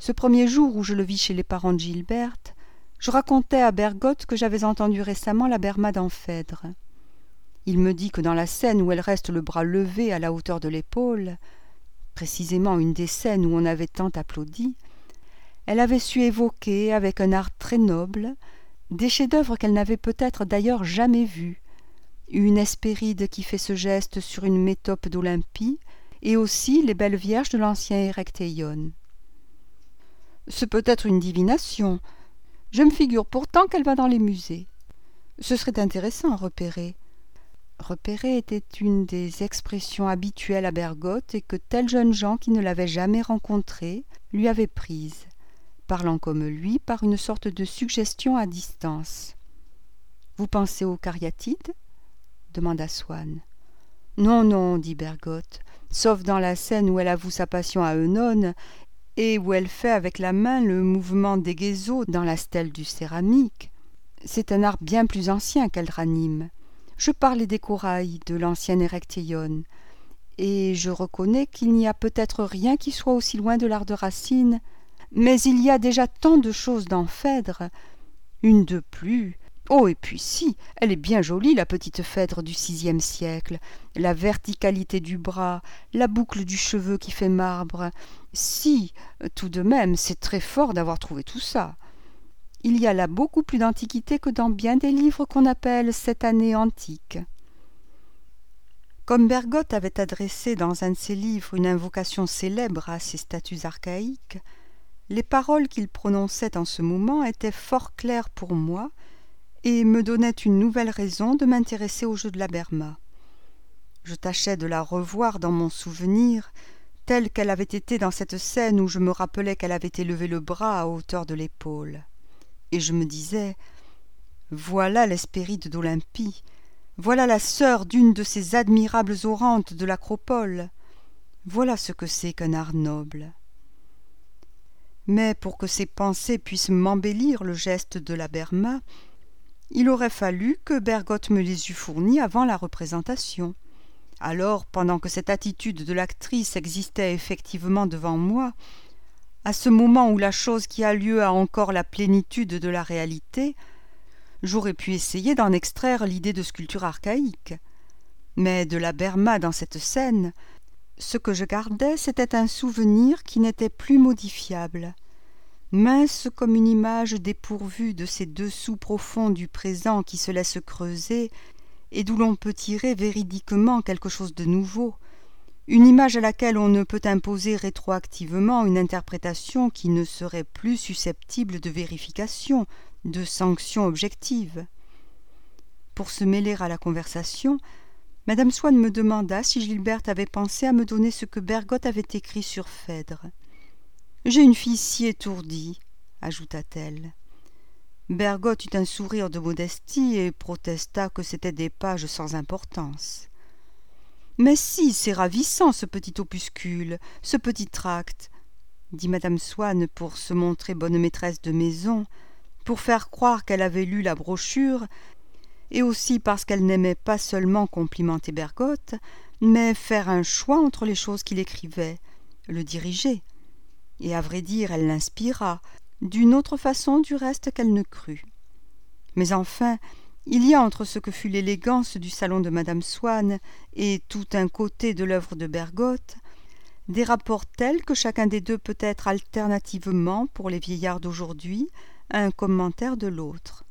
Ce premier jour où je le vis chez les parents de Gilberte, je racontai à Bergotte que j'avais entendu récemment la Berma dans Phèdre. Il me dit que dans la scène où elle reste le bras levé à la hauteur de l'épaule, précisément une des scènes où on avait tant applaudi, elle avait su évoquer, avec un art très noble, des chefs-d'œuvre qu'elle n'avait peut-être d'ailleurs jamais vus. Une Hespéride qui fait ce geste sur une métope d'Olympie, et aussi les belles vierges de l'ancien Érectéion. C'est peut-être une divination. Je me figure pourtant qu'elle va dans les musées. Ce serait intéressant à repérer. Repérer était une des expressions habituelles à Bergotte et que tels jeunes gens qui ne l'avaient jamais rencontrée lui avaient prise, parlant comme lui par une sorte de suggestion à distance. « Vous pensez aux cariatides ?» demanda Swann. « Non, non, dit Bergotte, sauf dans la scène où elle avoue sa passion à Œnone et où elle fait avec la main le mouvement d'Égéso dans la stèle du céramique. C'est un art bien plus ancien qu'elle ranime. Je parlais des corails de l'ancien Érectéion, et je reconnais qu'il n'y a peut-être rien qui soit aussi loin de l'art de Racine, mais il y a déjà tant de choses dans Phèdre, une de plus. Oh, et puis si, elle est bien jolie, la petite Phèdre du VIe siècle, la verticalité du bras, la boucle du cheveu qui fait marbre. Si, tout de même, c'est très fort d'avoir trouvé tout ça. Il y a là beaucoup plus d'antiquité que dans bien des livres qu'on appelle cette année antique. » Comme Bergotte avait adressé dans un de ses livres une invocation célèbre à ces statues archaïques, les paroles qu'il prononçait en ce moment étaient fort claires pour moi et me donnaient une nouvelle raison de m'intéresser au jeu de la Berma. Je tâchais de la revoir dans mon souvenir, telle qu'elle avait été dans cette scène où je me rappelais qu'elle avait élevé le bras à hauteur de l'épaule. Et je me disais, voilà l'Hespéride d'Olympie, voilà la sœur d'une de ces admirables orantes de l'Acropole, voilà ce que c'est qu'un art noble. Mais pour que ces pensées puissent m'embellir le geste de la Berma, il aurait fallu que Bergotte me les eût fournis avant la représentation. Alors, pendant que cette attitude de l'actrice existait effectivement devant moi, à ce moment où la chose qui a lieu a encore la plénitude de la réalité, j'aurais pu essayer d'en extraire l'idée de sculpture archaïque. Mais de la Berma dans cette scène, ce que je gardais, c'était un souvenir qui n'était plus modifiable. Mince comme une image dépourvue de ces dessous profonds du présent qui se laissent creuser et d'où l'on peut tirer véridiquement quelque chose de nouveau, une image à laquelle on ne peut imposer rétroactivement une interprétation qui ne serait plus susceptible de vérification, de sanction objective. Pour se mêler à la conversation, Madame Swann me demanda si Gilberte avait pensé à me donner ce que Bergotte avait écrit sur Phèdre. « J'ai une fille si étourdie, » ajouta-t-elle. Bergotte eut un sourire de modestie et protesta que c'étaient des pages sans importance. « Mais si, c'est ravissant, ce petit opuscule, ce petit tract, » dit Madame Swann pour se montrer bonne maîtresse de maison, pour faire croire qu'elle avait lu la brochure, et aussi parce qu'elle n'aimait pas seulement complimenter Bergotte, mais faire un choix entre les choses qu'il écrivait, le diriger. Et à vrai dire, elle l'inspira, d'une autre façon du reste qu'elle ne crut. Mais enfin, il y a entre ce que fut l'élégance du salon de Madame Swann et tout un côté de l'œuvre de Bergotte, des rapports tels que chacun des deux peut être alternativement, pour les vieillards d'aujourd'hui, un commentaire de l'autre.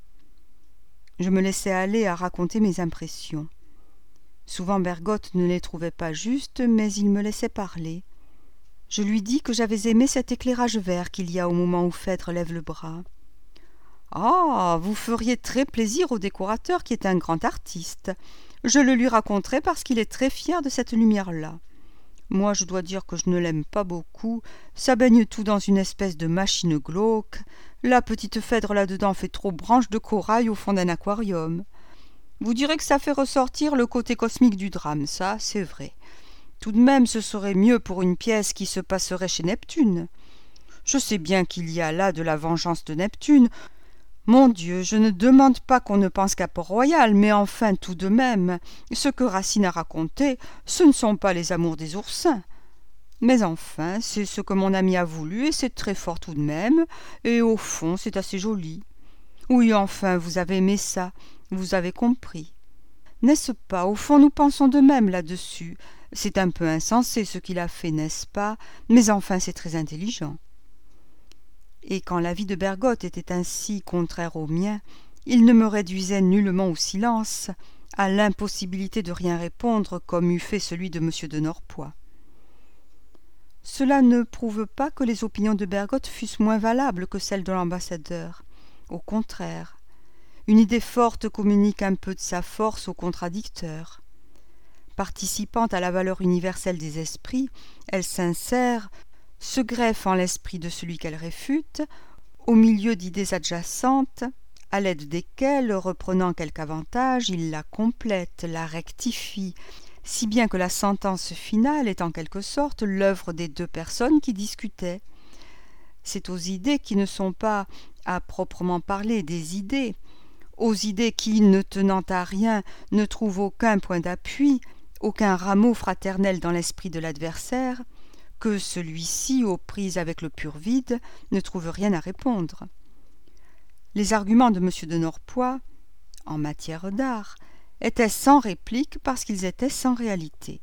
Je me laissais aller à raconter mes impressions. Souvent Bergotte ne les trouvait pas justes, mais il me laissait parler. Je lui dis que j'avais aimé cet éclairage vert qu'il y a au moment où Phèdre lève le bras. « Ah, vous feriez très plaisir au décorateur qui est un grand artiste. Je le lui raconterai parce qu'il est très fier de cette lumière-là. Moi, je dois dire que je ne l'aime pas beaucoup. Ça baigne tout dans une espèce de machine glauque. La petite Phèdre là-dedans fait trop branche de corail au fond d'un aquarium. Vous direz que ça fait ressortir le côté cosmique du drame, ça, c'est vrai. Tout de même, ce serait mieux pour une pièce qui se passerait chez Neptune. Je sais bien qu'il y a là de la vengeance de Neptune. Mon Dieu, je ne demande pas qu'on ne pense qu'à Port-Royal, mais enfin, tout de même, ce que Racine a raconté, ce ne sont pas les amours des oursins. Mais enfin, c'est ce que mon ami a voulu, et c'est très fort tout de même, et au fond, c'est assez joli. Oui, enfin, vous avez aimé ça, vous avez compris. N'est-ce pas? Au fond, nous pensons de même là-dessus. C'est un peu insensé ce qu'il a fait, n'est-ce pas? Mais enfin, c'est très intelligent. Et quand l'avis de Bergotte était ainsi contraire au mien, il ne me réduisait nullement au silence, à l'impossibilité de rien répondre comme eût fait celui de M. de Norpois. Cela ne prouve pas que les opinions de Bergotte fussent moins valables que celles de l'ambassadeur. Au contraire, une idée forte communique un peu de sa force au contradicteur. Participant à la valeur universelle des esprits, elle s'insère, se greffe en l'esprit de celui qu'elle réfute, au milieu d'idées adjacentes, à l'aide desquelles, reprenant quelque avantage, il la complète, la rectifie, si bien que la sentence finale est en quelque sorte l'œuvre des deux personnes qui discutaient. C'est aux idées qui ne sont pas, à proprement parler, des idées, aux idées qui, ne tenant à rien, ne trouvent aucun point d'appui, aucun rameau fraternel dans l'esprit de l'adversaire, que celui-ci, aux prises avec le pur vide, ne trouve rien à répondre. Les arguments de M. de Norpois, en matière d'art, étaient sans réplique parce qu'ils étaient sans réalité.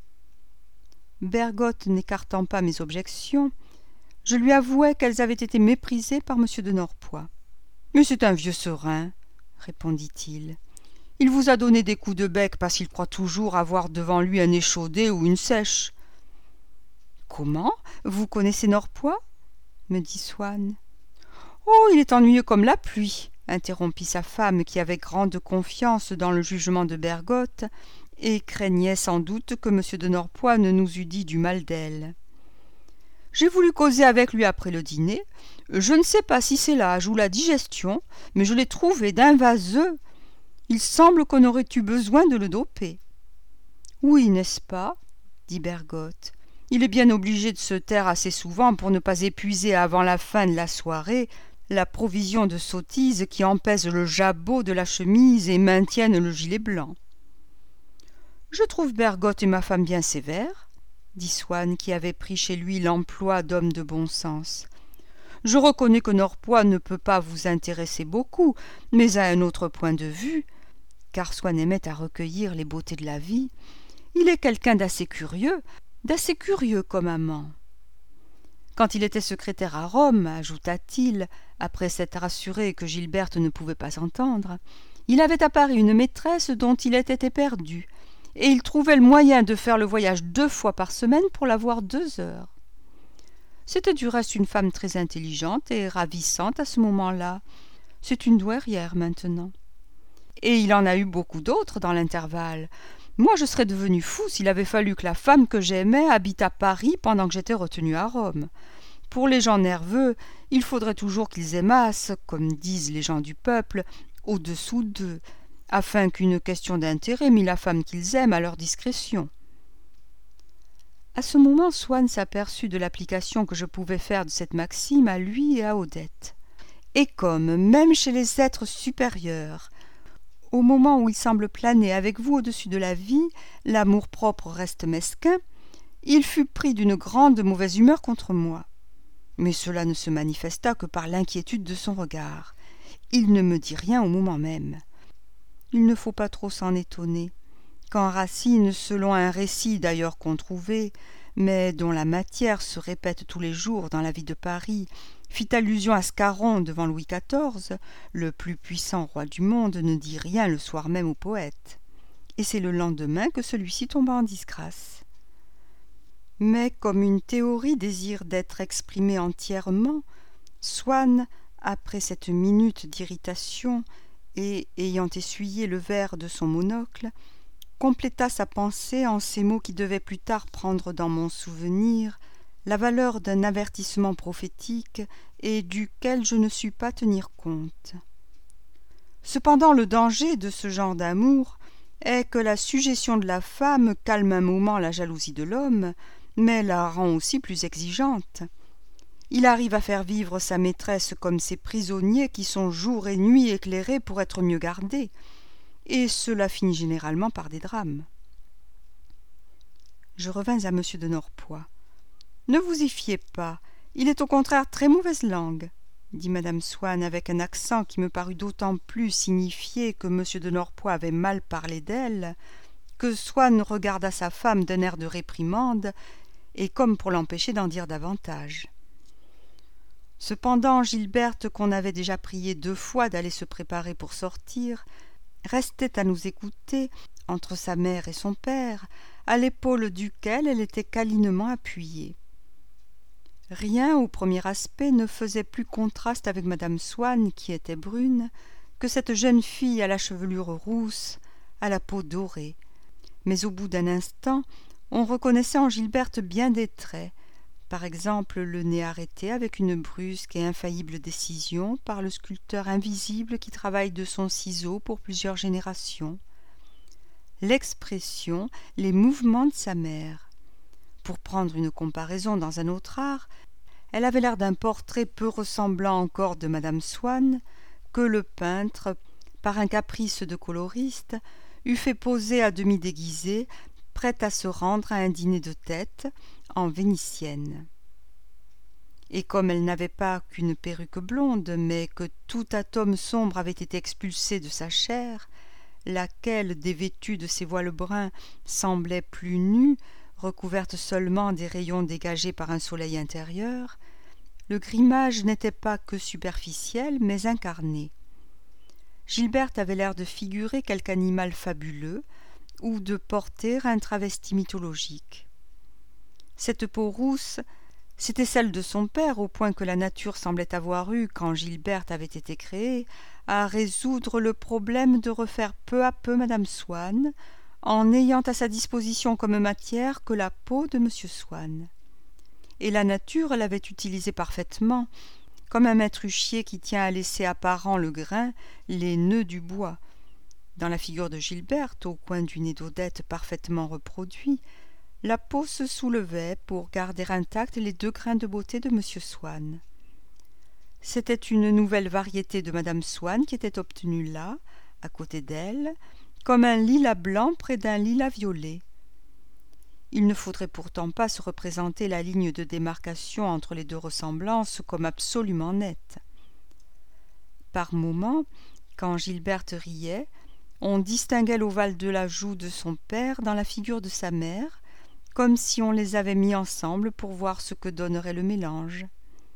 Bergotte n'écartant pas mes objections, je lui avouai qu'elles avaient été méprisées par M. de Norpois. « Mais c'est un vieux serin, » répondit-il. « Il vous a donné des coups de bec parce qu'il croit toujours avoir devant lui un échaudé ou une sèche. »« Comment? Vous connaissez Norpois ?» me dit Swann. « Oh, il est ennuyeux comme la pluie !» interrompit sa femme, qui avait grande confiance dans le jugement de Bergotte et craignait sans doute que M. de Norpois ne nous eût dit du mal d'elle. « J'ai voulu causer avec lui après le dîner. Je ne sais pas si c'est l'âge ou la digestion, mais je l'ai trouvé d'un vaseux. Il semble qu'on aurait eu besoin de le doper. »« Oui, n'est-ce pas ?» dit Bergotte. « Il est bien obligé de se taire assez souvent pour ne pas épuiser avant la fin de la soirée la provision de sottises qui empèsent le jabot de la chemise et maintiennent le gilet blanc. »« Je trouve Bergotte et ma femme bien sévères, » dit Swann, qui avait pris chez lui l'emploi d'homme de bon sens. « Je reconnais que Norpois ne peut pas vous intéresser beaucoup, mais à un autre point de vue, car Swann aimait à recueillir les beautés de la vie, il est quelqu'un d'assez curieux comme amant. Quand il était secrétaire à Rome, ajouta-t-il, après s'être assuré que Gilberte ne pouvait pas entendre, il avait à Paris une maîtresse dont il était éperdu, et il trouvait le moyen de faire le voyage 2 fois par semaine pour la voir 2 heures. C'était du reste une femme très intelligente et ravissante à ce moment-là. C'est une douairière maintenant. Et il en a eu beaucoup d'autres dans l'intervalle. Moi, je serais devenu fou s'il avait fallu que la femme que j'aimais habite à Paris pendant que j'étais retenu à Rome. Pour les gens nerveux, il faudrait toujours qu'ils aimassent, comme disent les gens du peuple, au-dessous d'eux, afin qu'une question d'intérêt mît la femme qu'ils aiment à leur discrétion. À ce moment, Swann s'aperçut de l'application que je pouvais faire de cette maxime à lui et à Odette. Et comme, même chez les êtres supérieurs, au moment où il semble planer avec vous au-dessus de la vie, l'amour-propre reste mesquin, il fut pris d'une grande mauvaise humeur contre moi. Mais cela ne se manifesta que par l'inquiétude de son regard. Il ne me dit rien au moment même. Il ne faut pas trop s'en étonner. Quand Racine, selon un récit d'ailleurs controuvé, mais dont la matière se répète tous les jours dans la vie de Paris, fit allusion à Scarron devant Louis XIV, le plus puissant roi du monde ne dit rien le soir même au poète, et c'est le lendemain que celui-ci tomba en disgrâce. Mais comme une théorie désire d'être exprimée entièrement, Swann, après cette minute d'irritation, et ayant essuyé le verre de son monocle, compléta sa pensée en ces mots qui devaient plus tard prendre dans mon souvenir la valeur d'un avertissement prophétique et duquel je ne sus pas tenir compte. Cependant, le danger de ce genre d'amour est que la sujétion de la femme calme un moment la jalousie de l'homme, mais la rend aussi plus exigeante. Il arrive à faire vivre sa maîtresse comme ces prisonniers qui sont jour et nuit éclairés pour être mieux gardés, et cela finit généralement par des drames. Je revins à M. de Norpois. Ne vous y fiez pas, il est au contraire très mauvaise langue, dit madame Swann avec un accent qui me parut d'autant plus signifier que m de Norpois avait mal parlé d'elle, que Swann regarda sa femme d'un air de réprimande, et comme pour l'empêcher d'en dire davantage. Cependant Gilberte, qu'on avait déjà priée 2 fois d'aller se préparer pour sortir, restait à nous écouter, entre sa mère et son père, à l'épaule duquel elle était câlinement appuyée. Rien, au premier aspect, ne faisait plus contraste avec madame Swann, qui était brune, que cette jeune fille à la chevelure rousse, à la peau dorée. Mais au bout d'un instant, on reconnaissait en Gilberte bien des traits, par exemple le nez arrêté avec une brusque et infaillible décision par le sculpteur invisible qui travaille de son ciseau pour plusieurs générations, l'expression, les mouvements de sa mère. Pour prendre une comparaison dans un autre art, elle avait l'air d'un portrait peu ressemblant encore de madame Swann, que le peintre, par un caprice de coloriste, eût fait poser à demi déguisée, prête à se rendre à un dîner de tête, en vénitienne. Et comme elle n'avait pas qu'une perruque blonde, mais que tout atome sombre avait été expulsé de sa chair, laquelle, dévêtue de ses voiles bruns, semblait plus nue, recouverte seulement des rayons dégagés par un soleil intérieur, le grimage n'était pas que superficiel, mais incarné. Gilberte avait l'air de figurer quelque animal fabuleux, ou de porter un travesti mythologique. Cette peau rousse, c'était celle de son père, au point que la nature semblait avoir eu, quand Gilberte avait été créée, à résoudre le problème de refaire peu à peu madame Swann, en n'ayant à sa disposition comme matière que la peau de m. Swann. Et la nature l'avait utilisée parfaitement, comme un maître huchier qui tient à laisser apparent le grain, les nœuds du bois. Dans la figure de Gilberte, au coin du nez d'Odette parfaitement reproduit, la peau se soulevait pour garder intacts les 2 grains de beauté de m. Swann. C'était une nouvelle variété de madame Swann qui était obtenue là, à côté d'elle, comme un lilas blanc près d'un lilas violet. Il ne faudrait pourtant pas se représenter la ligne de démarcation entre les 2 ressemblances comme absolument nette. Par moments, quand Gilberte riait, on distinguait l'ovale de la joue de son père dans la figure de sa mère, comme si on les avait mis ensemble pour voir ce que donnerait le mélange.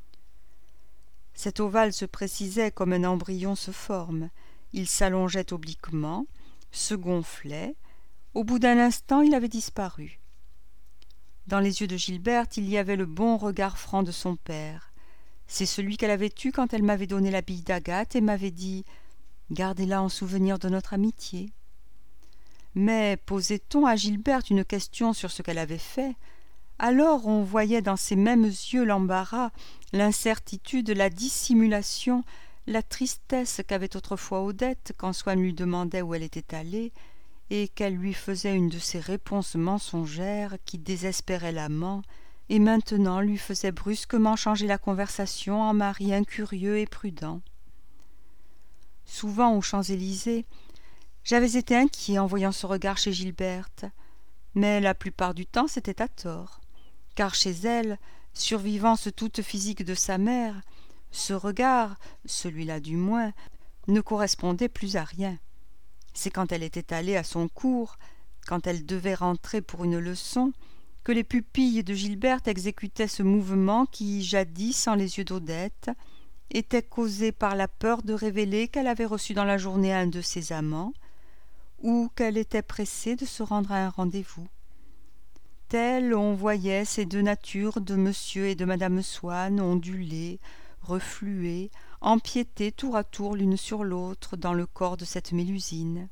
Cet ovale se précisait comme un embryon se forme, il s'allongeait obliquement, se gonflait, au bout d'un instant il avait disparu. Dans les yeux de Gilberte, il y avait le bon regard franc de son père. C'est celui qu'elle avait eu quand elle m'avait donné la bille d'Agathe et m'avait dit « Gardez-la en souvenir de notre amitié ». Mais posait-on à Gilberte une question sur ce qu'elle avait fait, alors on voyait dans ses mêmes yeux l'embarras, l'incertitude, la dissimulation, la tristesse qu'avait autrefois Odette quand Swann lui demandait où elle était allée, et qu'elle lui faisait une de ces réponses mensongères qui désespéraient l'amant, et maintenant lui faisait brusquement changer la conversation en mari incurieux et prudent. Souvent aux Champs-Élysées, j'avais été inquiet en voyant ce regard chez Gilberte, mais la plupart du temps c'était à tort, car chez elle, survivance toute physique de sa mère, ce regard, celui-là du moins, ne correspondait plus à rien. C'est quand elle était allée à son cours, quand elle devait rentrer pour une leçon, que les pupilles de Gilberte exécutaient ce mouvement qui, jadis, en les yeux d'Odette, était causé par la peur de révéler qu'elle avait reçu dans la journée un de ses amants, ou qu'elle était pressée de se rendre à un rendez-vous. Telles on voyait ces 2 natures de monsieur et de madame Swann onduler, refluer, empiéter tour à tour l'une sur l'autre dans le corps de cette Mélusine.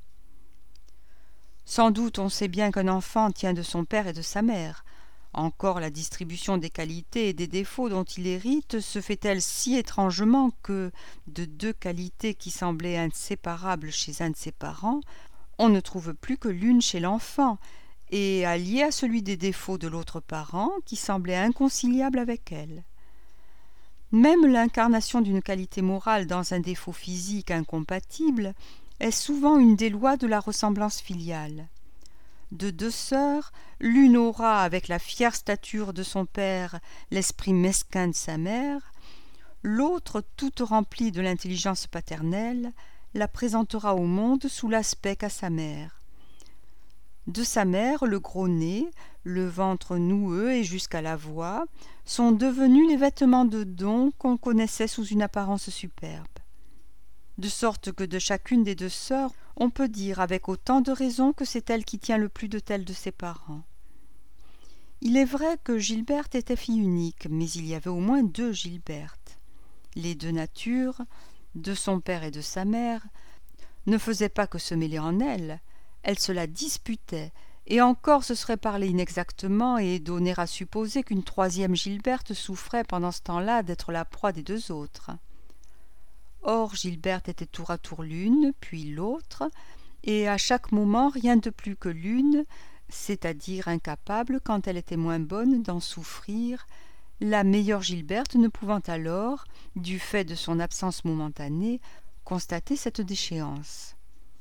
Sans doute on sait bien qu'un enfant tient de son père et de sa mère. Encore la distribution des qualités et des défauts dont il hérite se fait-elle si étrangement que, de 2 qualités qui semblaient inséparables chez un de ses parents, on ne trouve plus que l'une chez l'enfant, et alliée à celui des défauts de l'autre parent qui semblait inconciliable avec elle. Même l'incarnation d'une qualité morale dans un défaut physique incompatible est souvent une des lois de la ressemblance filiale. de deux sœurs, l'une aura, avec la fière stature de son père, l'esprit mesquin de sa mère, l'autre, toute remplie de l'intelligence paternelle, la présentera au monde sous l'aspect qu'a sa mère. De sa mère, le gros nez, le ventre noueux et jusqu'à la voix, sont devenus les vêtements de don qu'on connaissait sous une apparence superbe. De sorte que de chacune des deux sœurs, on peut dire avec autant de raison que c'est elle qui tient le plus de tel de ses parents. Il est vrai que Gilberte était fille unique, mais il y avait au moins deux Gilbertes. Les deux natures, de son père et de sa mère, ne faisaient pas que se mêler en elles se la disputaient, et encore se serait parlé inexactement et donner à supposer qu'une troisième Gilberte souffrait pendant ce temps-là d'être la proie des deux autres. Or Gilberte était tour à tour l'une, puis l'autre, et à chaque moment rien de plus que l'une, c'est-à-dire incapable, quand elle était moins bonne, d'en souffrir, la meilleure Gilberte ne pouvant alors, du fait de son absence momentanée, constater cette déchéance.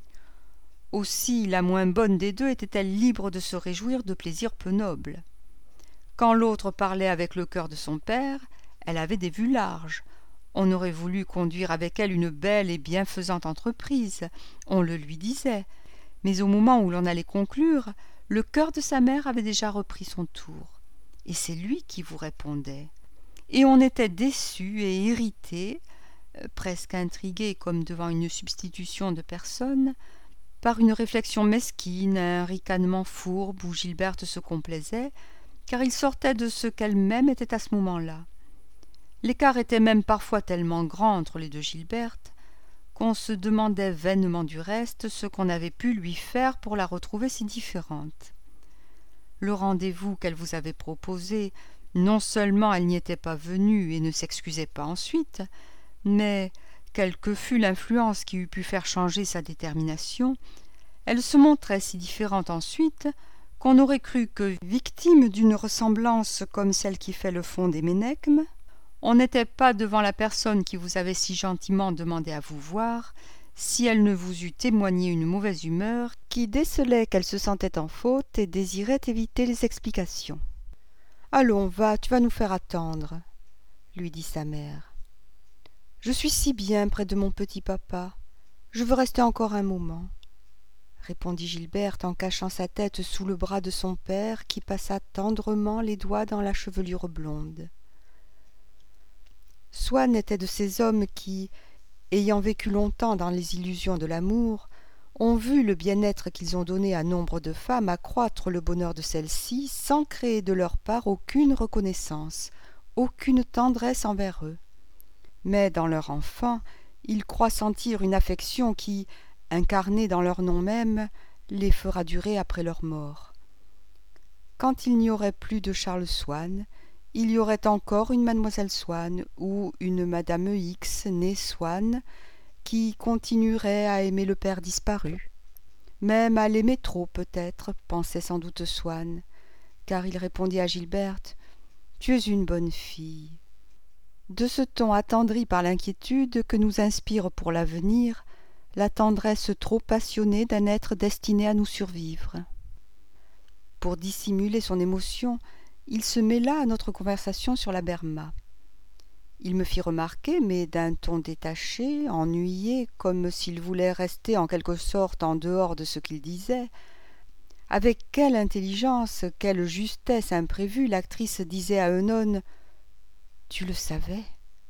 Aussi la moins bonne des deux était-elle libre de se réjouir de plaisirs peu nobles. Quand l'autre parlait avec le cœur de son père, elle avait des vues larges. On aurait voulu conduire avec elle une belle et bienfaisante entreprise, on le lui disait, mais au moment où l'on allait conclure, le cœur de sa mère avait déjà repris son tour, et c'est lui qui vous répondait. Et on était déçu et irrité, presque intrigué comme devant une substitution de personne, par une réflexion mesquine, un ricanement fourbe où Gilberte se complaisait, car il sortait de ce qu'elle-même était à ce moment-là. L'écart était même parfois tellement grand entre les deux Gilbertes qu'on se demandait vainement du reste ce qu'on avait pu lui faire pour la retrouver si différente. Le rendez-vous qu'elle vous avait proposé, non seulement elle n'y était pas venue et ne s'excusait pas ensuite, mais, quelle que fût l'influence qui eût pu faire changer sa détermination, elle se montrait si différente ensuite qu'on aurait cru que, victime d'une ressemblance comme celle qui fait le fond des ménechmes, on n'était pas devant la personne qui vous avait si gentiment demandé à vous voir, si elle ne vous eût témoigné une mauvaise humeur qui décelait qu'elle se sentait en faute et désirait éviter les explications. « Allons, va, tu vas nous faire attendre, » lui dit sa mère. « Je suis si bien près de mon petit papa, je veux rester encore un moment, » répondit Gilberte en cachant sa tête sous le bras de son père qui passa tendrement les doigts dans la chevelure blonde. Swann était de ces hommes qui, ayant vécu longtemps dans les illusions de l'amour, ont vu le bien-être qu'ils ont donné à nombre de femmes accroître le bonheur de celles-ci sans créer de leur part aucune reconnaissance, aucune tendresse envers eux. Mais dans leur enfant, ils croient sentir une affection qui, incarnée dans leur nom même, les fera durer après leur mort. Quand il n'y aurait plus de Charles Swann, il y aurait encore une mademoiselle Swann ou une madame X née Swann qui continuerait à aimer le père disparu, même à l'aimer trop peut-être, pensait sans doute Swann, car il répondit à Gilberte « Tu es une bonne fille ». De ce ton attendri par l'inquiétude que nous inspire pour l'avenir la tendresse trop passionnée d'un être destiné à nous survivre. Pour dissimuler son émotion, il se mêla à notre conversation sur la Berma. Il me fit remarquer, mais d'un ton détaché, ennuyé, comme s'il voulait rester en quelque sorte en dehors de ce qu'il disait, avec quelle intelligence, quelle justesse imprévue l'actrice disait à Œnone « Tu le savais ?»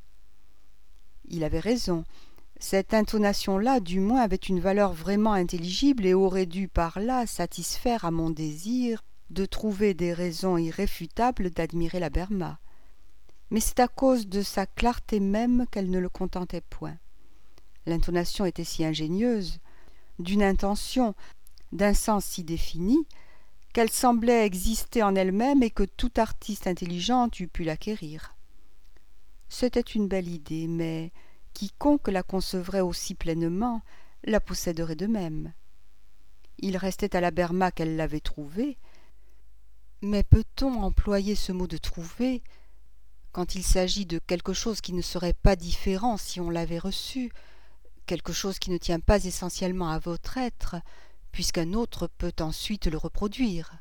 Il avait raison. Cette intonation-là, du moins, avait une valeur vraiment intelligible et aurait dû par là satisfaire à mon désir de trouver des raisons irréfutables d'admirer la Berma. Mais c'est à cause de sa clarté même qu'elle ne le contentait point. L'intonation était si ingénieuse, d'une intention, d'un sens si défini, qu'elle semblait exister en elle-même et que toute artiste intelligente eût pu l'acquérir. C'était une belle idée, mais quiconque la concevrait aussi pleinement la posséderait de même. Il restait à la Berma qu'elle l'avait trouvée, mais peut-on employer ce mot de trouver quand il s'agit de quelque chose qui ne serait pas différent si on l'avait reçu, quelque chose qui ne tient pas essentiellement à votre être, puisqu'un autre peut ensuite le reproduire.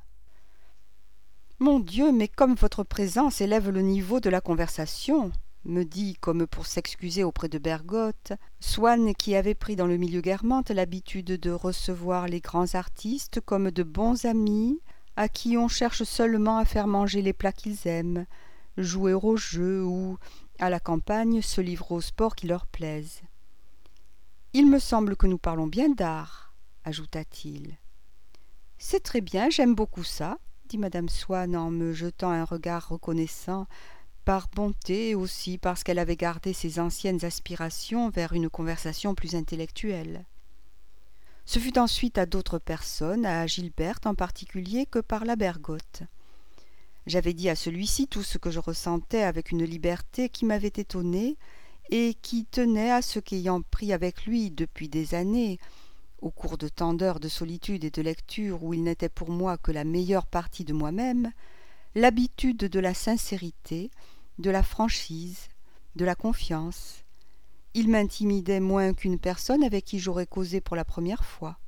Mon Dieu, mais comme votre présence élève le niveau de la conversation, me dit, comme pour s'excuser auprès de Bergotte, Swann, qui avait pris dans le milieu guermantes l'habitude de recevoir les grands artistes comme de bons amis, à qui on cherche seulement à faire manger les plats qu'ils aiment, jouer au jeu ou, à la campagne, se livrer aux sports qui leur plaisent. Il me semble que nous parlons bien d'art, ajouta-t-il. C'est très bien, j'aime beaucoup ça, dit madame Swann en me jetant un regard reconnaissant, par bonté et aussi parce qu'elle avait gardé ses anciennes aspirations vers une conversation plus intellectuelle. Ce fut ensuite à d'autres personnes, à Gilberte en particulier, que parla Bergotte. J'avais dit à celui-ci tout ce que je ressentais avec une liberté qui m'avait étonnée et qui tenait à ce qu'ayant pris avec lui depuis des années, au cours de tant d'heures de solitude et de lecture où il n'était pour moi que la meilleure partie de moi-même, l'habitude de la sincérité, de la franchise, de la confiance. Il m'intimidait moins qu'une personne avec qui j'aurais causé pour la première fois.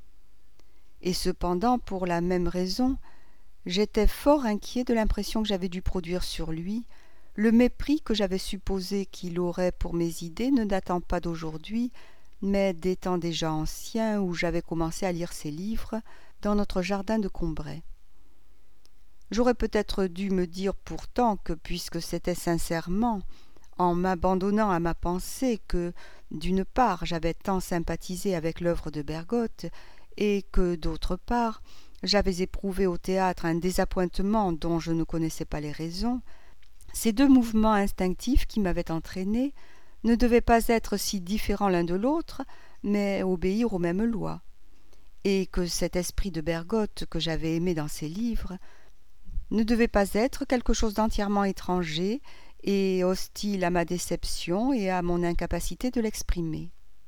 Et cependant, pour la même raison, j'étais fort inquiet de l'impression que j'avais dû produire sur lui, le mépris que j'avais supposé qu'il aurait pour mes idées ne datant pas d'aujourd'hui, mais des temps déjà anciens où j'avais commencé à lire ses livres dans notre jardin de Combray. J'aurais peut-être dû me dire pourtant que, puisque c'était sincèrement, en m'abandonnant à ma pensée, que, d'une part, j'avais tant sympathisé avec l'œuvre de Bergotte, et que, d'autre part, j'avais éprouvé au théâtre un désappointement dont je ne connaissais pas les raisons, ces deux mouvements instinctifs qui m'avaient entraîné ne devaient pas être si différents l'un de l'autre, mais obéir aux mêmes lois, et que cet esprit de Bergotte que j'avais aimé dans ses livres ne devait pas être quelque chose d'entièrement étranger et hostile à ma déception et à mon incapacité de l'exprimer.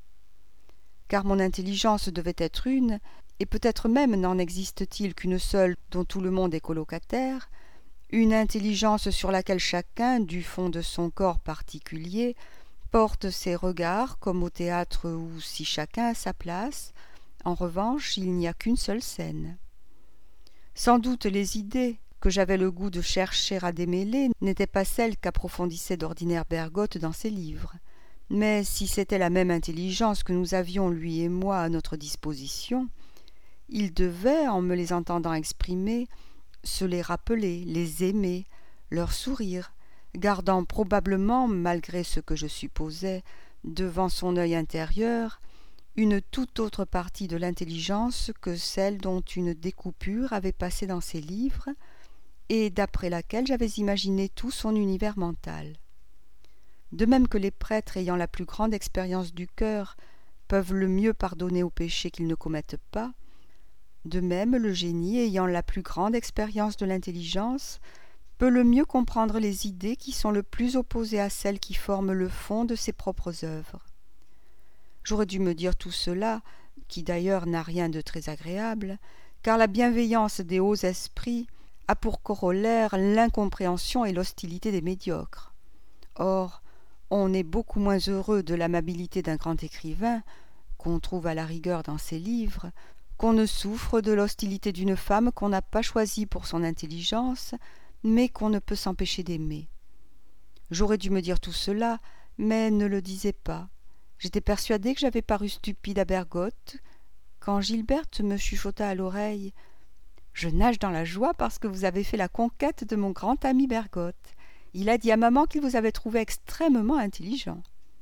Car mon intelligence devait être une, et peut-être même n'en existe-t-il qu'une seule dont tout le monde est colocataire, une intelligence sur laquelle chacun, du fond de son corps particulier, porte ses regards comme au théâtre où, si chacun a sa place, en revanche, il n'y a qu'une seule scène. Sans doute les idées que j'avais le goût de chercher à démêler n'étaient pas celles qu'approfondissait d'ordinaire Bergotte dans ses livres. Mais si c'était la même intelligence que nous avions, lui et moi, à notre disposition, il devait, en me les entendant exprimer, se les rappeler, les aimer, leur sourire, gardant probablement, malgré ce que je supposais, devant son œil intérieur, une toute autre partie de l'intelligence que celle dont une découpure avait passé dans ses livres, et d'après laquelle j'avais imaginé tout son univers mental. De même que les prêtres ayant la plus grande expérience du cœur peuvent le mieux pardonner aux péchés qu'ils ne commettent pas, de même le génie ayant la plus grande expérience de l'intelligence peut le mieux comprendre les idées qui sont le plus opposées à celles qui forment le fond de ses propres œuvres. J'aurais dû me dire tout cela, qui d'ailleurs n'a rien de très agréable, car la bienveillance des hauts esprits a pour corollaire l'incompréhension et l'hostilité des médiocres. Or, on est beaucoup moins heureux de l'amabilité d'un grand écrivain, qu'on trouve à la rigueur dans ses livres, qu'on ne souffre de l'hostilité d'une femme qu'on n'a pas choisie pour son intelligence, mais qu'on ne peut s'empêcher d'aimer. J'aurais dû me dire tout cela, mais ne le disais pas. J'étais persuadée que j'avais paru stupide à Bergotte, quand Gilberte me chuchota à l'oreille « Je nage dans la joie parce que vous avez fait la conquête de mon grand ami Bergotte. Il a dit à maman qu'il vous avait trouvé extrêmement intelligent. »«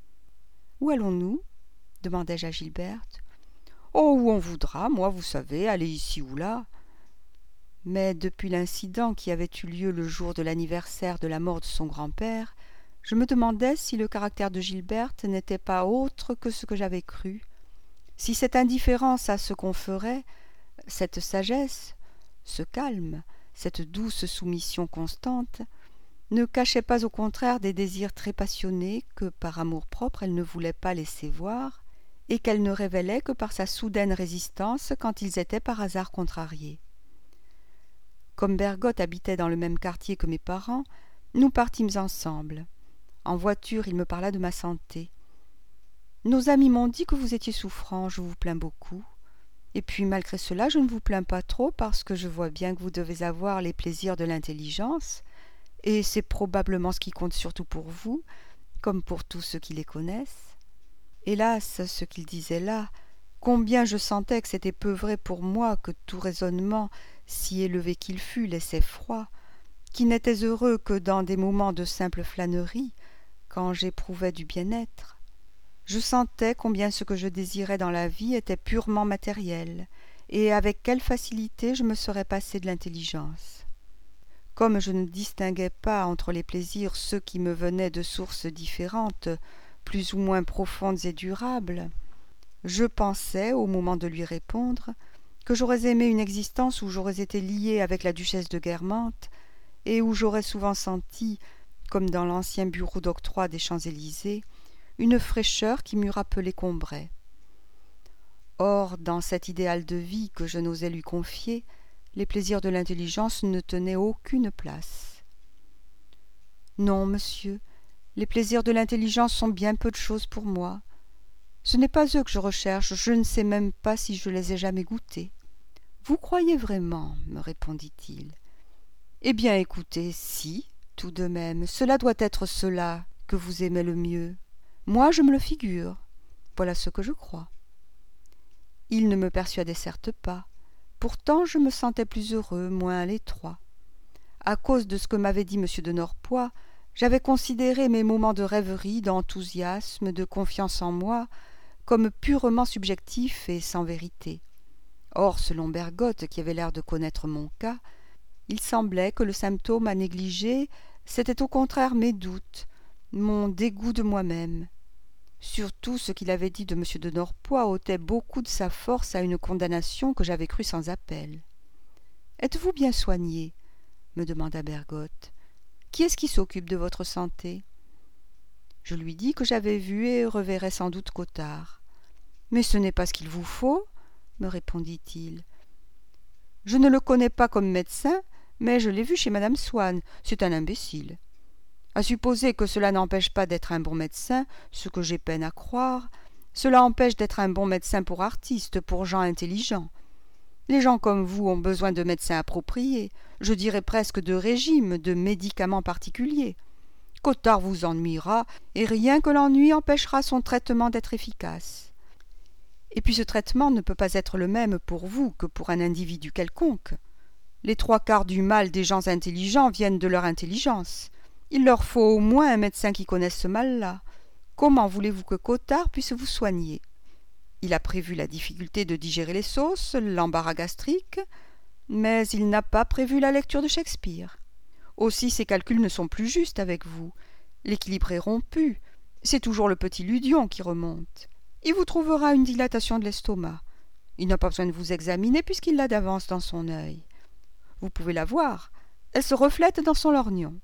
Où allons-nous » demandai-je à Gilberte. « Oh, où on voudra, moi, vous savez, aller ici ou là. » Mais depuis l'incident qui avait eu lieu le jour de l'anniversaire de la mort de son grand-père, je me demandais si le caractère de Gilberte n'était pas autre que ce que j'avais cru, si cette indifférence à ce qu'on ferait, cette sagesse, ce calme, cette douce soumission constante, ne cachait pas au contraire des désirs très passionnés que, par amour-propre, elle ne voulait pas laisser voir, et qu'elle ne révélait que par sa soudaine résistance quand ils étaient par hasard contrariés. Comme Bergotte habitait dans le même quartier que mes parents, nous partîmes ensemble. En voiture, il me parla de ma santé. « Nos amis m'ont dit que vous étiez souffrant, je vous plains beaucoup. » Et puis malgré cela, je ne vous plains pas trop parce que je vois bien que vous devez avoir les plaisirs de l'intelligence, et c'est probablement ce qui compte surtout pour vous, comme pour tous ceux qui les connaissent. » Hélas, ce qu'il disait là, combien je sentais que c'était peu vrai pour moi, que tout raisonnement, si élevé qu'il fût, laissait froid, qui n'était heureux que dans des moments de simple flânerie, quand j'éprouvais du bien-être. Je sentais combien ce que je désirais dans la vie était purement matériel, et avec quelle facilité je me serais passé de l'intelligence. Comme je ne distinguais pas entre les plaisirs ceux qui me venaient de sources différentes, plus ou moins profondes et durables, je pensais, au moment de lui répondre, que j'aurais aimé une existence où j'aurais été lié avec la duchesse de Guermantes, et où j'aurais souvent senti, comme dans l'ancien bureau d'octroi des Champs-Élysées, une fraîcheur qui m'eût rappelé Combray. Or, dans cet idéal de vie que je n'osais lui confier, les plaisirs de l'intelligence ne tenaient aucune place. Non, monsieur, les plaisirs de l'intelligence sont bien peu de choses pour moi. Ce n'est pas eux que je recherche, je ne sais même pas si je les ai jamais goûtés. Vous croyez vraiment, me répondit-il. Eh bien, écoutez, si, tout de même, cela doit être cela que vous aimez le mieux. Moi, je me le figure. Voilà ce que je crois. Il ne me persuadait certes pas. Pourtant, je me sentais plus heureux, moins à l'étroit. À cause de ce que m'avait dit M. de Norpois, j'avais considéré mes moments de rêverie, d'enthousiasme, de confiance en moi, comme purement subjectifs et sans vérité. Or, selon Bergotte, qui avait l'air de connaître mon cas, il semblait que le symptôme à négliger, c'était au contraire mes doutes, mon dégoût de moi-même. Surtout ce qu'il avait dit de M. de Norpois ôtait beaucoup de sa force à une condamnation que j'avais crue sans appel. « Êtes-vous bien soigné ?» me demanda Bergotte. « Qui est-ce qui s'occupe de votre santé ?» Je lui dis que j'avais vu et reverrais sans doute Cottard. « Mais ce n'est pas ce qu'il vous faut, » me répondit-il. « Je ne le connais pas comme médecin, mais je l'ai vu chez madame Swann. C'est un imbécile. À supposer que cela n'empêche pas d'être un bon médecin, ce que j'ai peine à croire, cela empêche d'être un bon médecin pour artistes, pour gens intelligents. Les gens comme vous ont besoin de médecins appropriés, je dirais presque de régimes, de médicaments particuliers. Cottard vous ennuiera, et rien que l'ennui empêchera son traitement d'être efficace. Et puis ce traitement ne peut pas être le même pour vous que pour un individu quelconque. Les 3/4 du mal des gens intelligents viennent de leur intelligence. Il leur faut au moins un médecin qui connaisse ce mal-là. Comment voulez-vous que Cottard puisse vous soigner ? Il a prévu la difficulté de digérer les sauces, l'embarras gastrique, mais il n'a pas prévu la lecture de Shakespeare. Aussi ses calculs ne sont plus justes avec vous. L'équilibre est rompu. C'est toujours le petit Ludion qui remonte. Il vous trouvera une dilatation de l'estomac. Il n'a pas besoin de vous examiner puisqu'il l'a d'avance dans son œil. Vous pouvez la voir. Elle se reflète dans son lorgnon.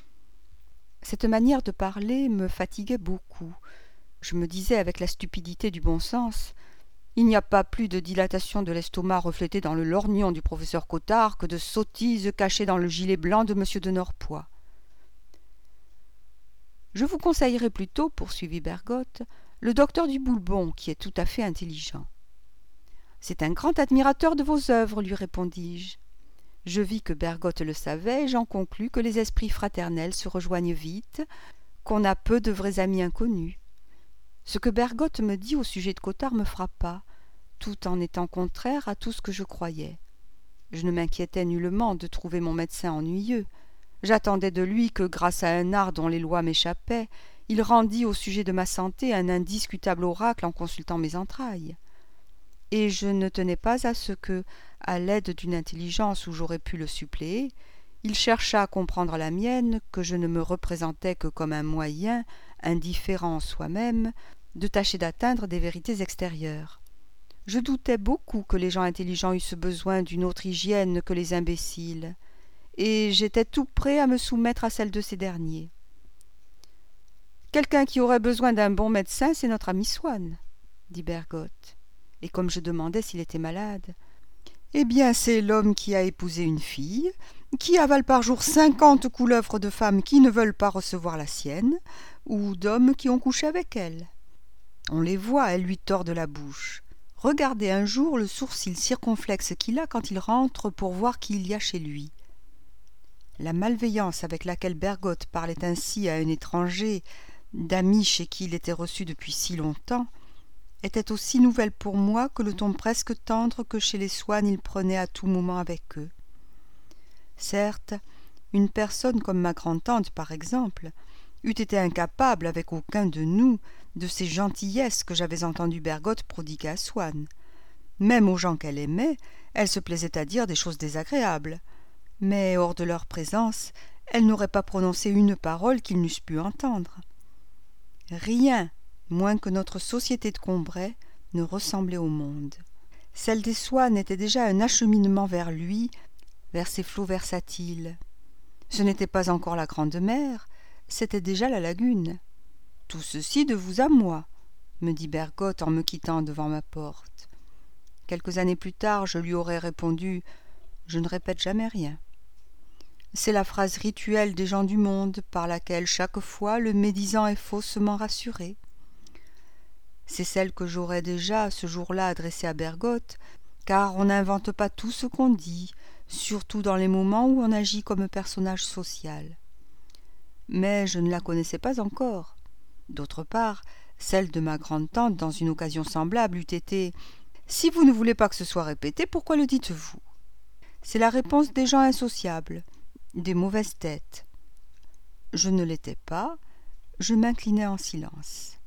Cette manière de parler me fatiguait beaucoup. Je me disais avec la stupidité du bon sens, il n'y a pas plus de dilatation de l'estomac reflétée dans le lorgnon du professeur Cottard que de sottises cachées dans le gilet blanc de M. de Norpois. Je vous conseillerais plutôt, poursuivit Bergotte, le docteur du Boulbon, qui est tout à fait intelligent. C'est un grand admirateur de vos œuvres, lui répondis-je. Je vis que Bergotte le savait, et j'en conclus que les esprits fraternels se rejoignent vite, qu'on a peu de vrais amis inconnus. Ce que Bergotte me dit au sujet de Cottard me frappa, tout en étant contraire à tout ce que je croyais. Je ne m'inquiétais nullement de trouver mon médecin ennuyeux. J'attendais de lui que, grâce à un art dont les lois m'échappaient, il rendît au sujet de ma santé un indiscutable oracle en consultant mes entrailles. Et je ne tenais pas à ce que, à l'aide d'une intelligence où j'aurais pu le suppléer, il cherchât à comprendre la mienne, que je ne me représentais que comme un moyen, indifférent en soi-même, de tâcher d'atteindre des vérités extérieures. Je doutais beaucoup que les gens intelligents eussent besoin d'une autre hygiène que les imbéciles, et j'étais tout prêt à me soumettre à celle de ces derniers. Quelqu'un qui aurait besoin d'un bon médecin, c'est notre ami Swann, dit Bergotte. Et comme je demandais s'il était malade, « Eh bien, c'est l'homme qui a épousé une fille, qui avale par jour 50 couleuvres de femmes qui ne veulent pas recevoir la sienne, ou d'hommes qui ont couché avec elle. On les voit, elle lui tord de la bouche. Regardez un jour le sourcil circonflexe qu'il a quand il rentre pour voir qui il y a chez lui. La malveillance avec laquelle Bergotte parlait ainsi à un étranger, d'ami chez qui il était reçu depuis si longtemps, était aussi nouvelle pour moi que le ton presque tendre que chez les Swann il prenait à tout moment avec eux. Certes, une personne comme ma grand-tante, par exemple, eût été incapable, avec aucun de nous, de ces gentillesses que j'avais entendu Bergotte prodiguer à Swann. Même aux gens qu'elle aimait, elle se plaisait à dire des choses désagréables. Mais hors de leur présence, elle n'aurait pas prononcé une parole qu'ils n'eussent pu entendre. Rien, moins que notre société de Combray, ne ressemblait au monde. Celle des Swann était déjà un acheminement vers lui, vers ses flots versatiles. Ce n'était pas encore la grande mer, c'était déjà la lagune. « Tout ceci de vous à moi », me dit Bergotte en me quittant devant ma porte. Quelques années plus tard, je lui aurais répondu « Je ne répète jamais rien ». C'est la phrase rituelle des gens du monde par laquelle chaque fois le médisant est faussement rassuré. C'est celle que j'aurais déjà ce jour-là adressée à Bergotte, car on n'invente pas tout ce qu'on dit, surtout dans les moments où on agit comme personnage social. Mais je ne la connaissais pas encore. D'autre part, celle de ma grande-tante dans une occasion semblable eût été « Si vous ne voulez pas que ce soit répété, pourquoi le dites-vous » C'est la réponse des gens insociables, des mauvaises têtes. Je ne l'étais pas, je m'inclinais en silence.